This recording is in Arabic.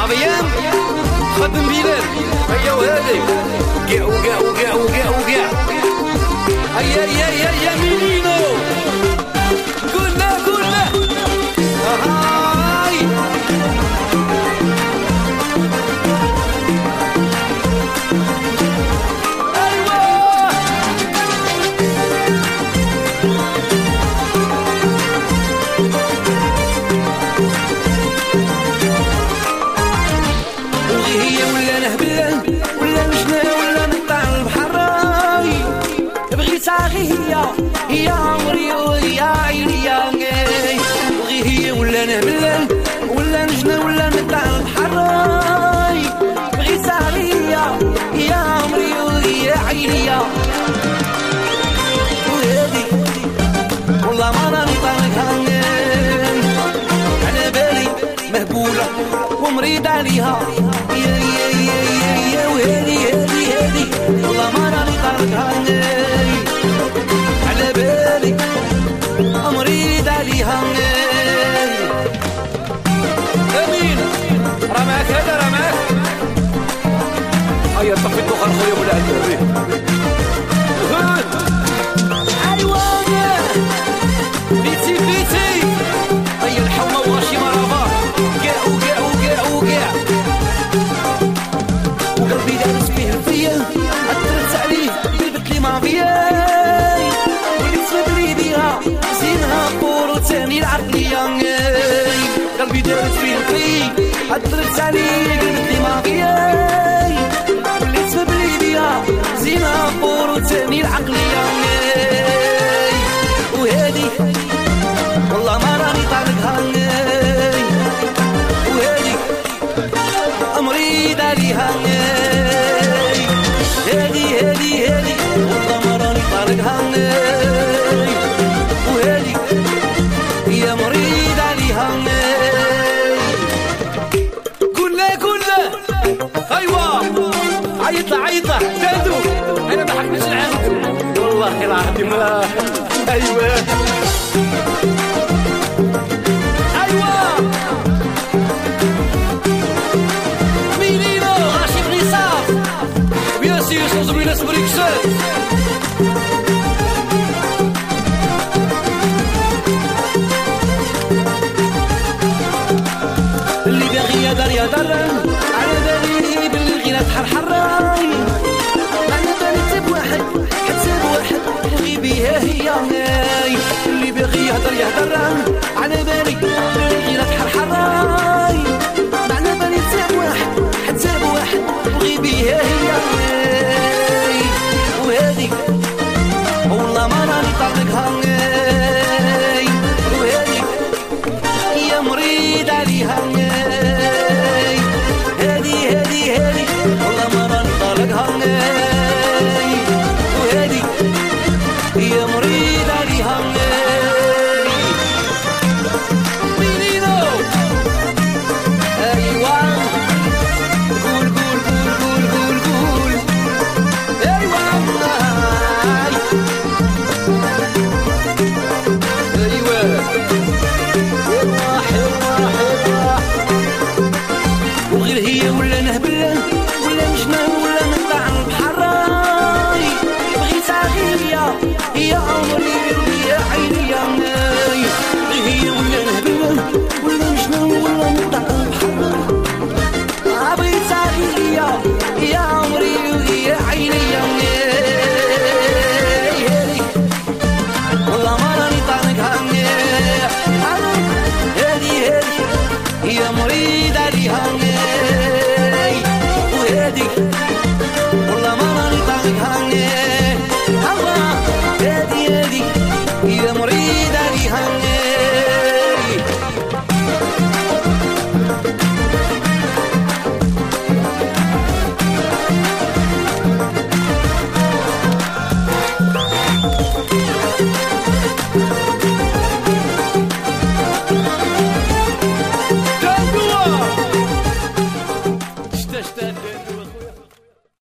عظيم خدم بلاد هيا وهذي وقع وقع وقع وقع وقع هيا يا يا يا مينينو قلنا هاي هي عمري ويا عيني يا غي وغي هي ولا نهبل ولا نجنى ولا نطلع البحر بغيت عليا يا عمري ويا عيني يا وهادي والله ما راني طالقها على بالي مهبولة ومريض عليها يا يا يا يا يا وهادي هادي والله ما راني طالقها على بالي أمريد عليها أمين رماك هذا رماك هيا طفي الدخان خويا ولا عندي أيوة بيتي هيا الحومة وغاشي مرابا وقع وقلبي دارس فيه فيا أثرت عليه قلبت لي ما فيا زينها بورو تاني العقلية قلبي دارت فيه أثرت عليه قلبت لي ما فيا وليت مبلي بيها زينها بورو تاني العقلية وهادي والله ما راني طالقها وهادي أمريض عليها هادي والله ما راني طالقها وهادي يا مريض عليها قول ايوه عيطله دادو انا ما حكمش العهد والله العظيم ايوه مينينو راشد نصاف بيان سير صوص بيناس بريكسل اللي باغي يا دار على بالي بالغيرة تحرحراي على بالي تسيب واحد تبغي بيها هي اللي باغي يهدر على بالي بالغيرة تحرحراي على بالي تسيب واحد تبغي بيها هي وهذي والله ما راني طالقها وهذي يا مريض عليها